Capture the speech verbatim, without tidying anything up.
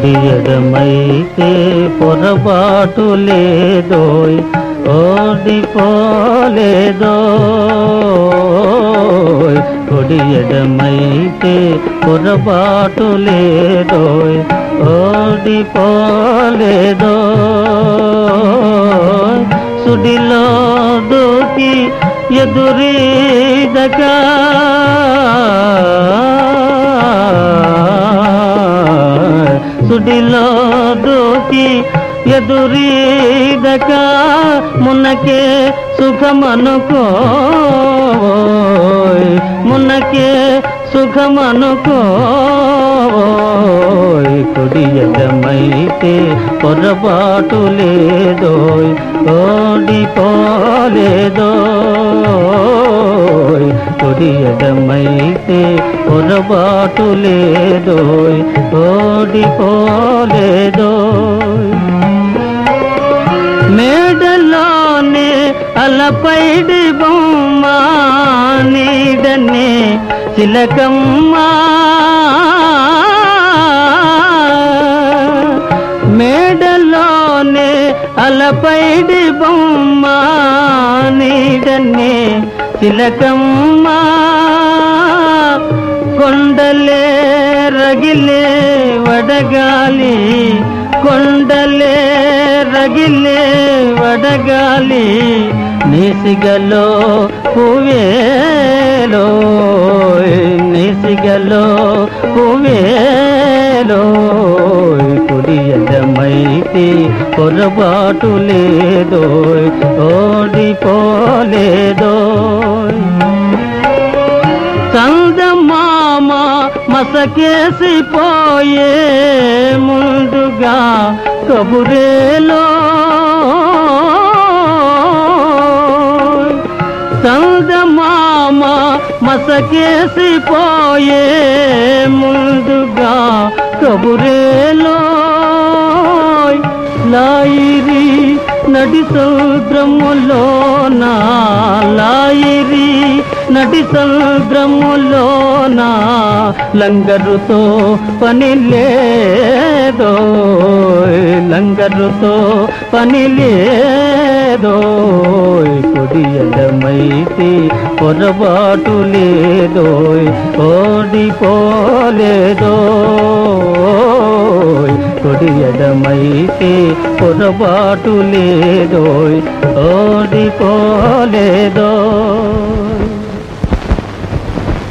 కుడి ఎడమైతే పొరపాటు లేదోయ్ ఓడిపోలేదోయ్ కుడి ఎడమైతే పొరపాటు లేదోయ్ ఓడిపోలేదోయ్ సుడిలో దూకి ఎదురీదగా సుడిలో దూకి ఎదురీదక మునకే సుఖమనుకోయ్ మునకే సుఖమనుకోయ్ కుడి ఎడమైతే పొరపాటు లేదోయ్ ఓడిపోలేదోయ్ కుడి ఎడమైతే పొరపాటు లేదోయ్ ఓడిపోలేదోయ్ మేడలోనే అలపైడి బొమ్మ నీడనే చిలకమ్మ మేడలోనే అలపైడి బొమ్మ నీడనే చిలకమ్మ కొండలే రగిలే వడగాలి కొండలే రగిలే వడగాలి నేసిగలో పువ్వేలో నేసిగలో పువ్వేలో కుడి ఎడమైతే పొరపాటు లేదోయ్ ఓడిపోలేదోయ్ చందమామ మసకేసిపోయే ముందుగా కబురేలో చందమామ మసకేసిపోయే ముందుగా కబురేలో లాయిరి నడి సముద్రములోనా లాయిరి నడి సముద్రములోనా లంగరుతో పని లేదోయ్ లంగరుతో పని లేదోయ్ కుడి ఎడమైతే పొరపాటు లేదోయ్ ఓడిపోలేదోయ్ కుడి ఎడమైతే పొరపాటు లేదోయ్ ఓడిపోలేదోయ్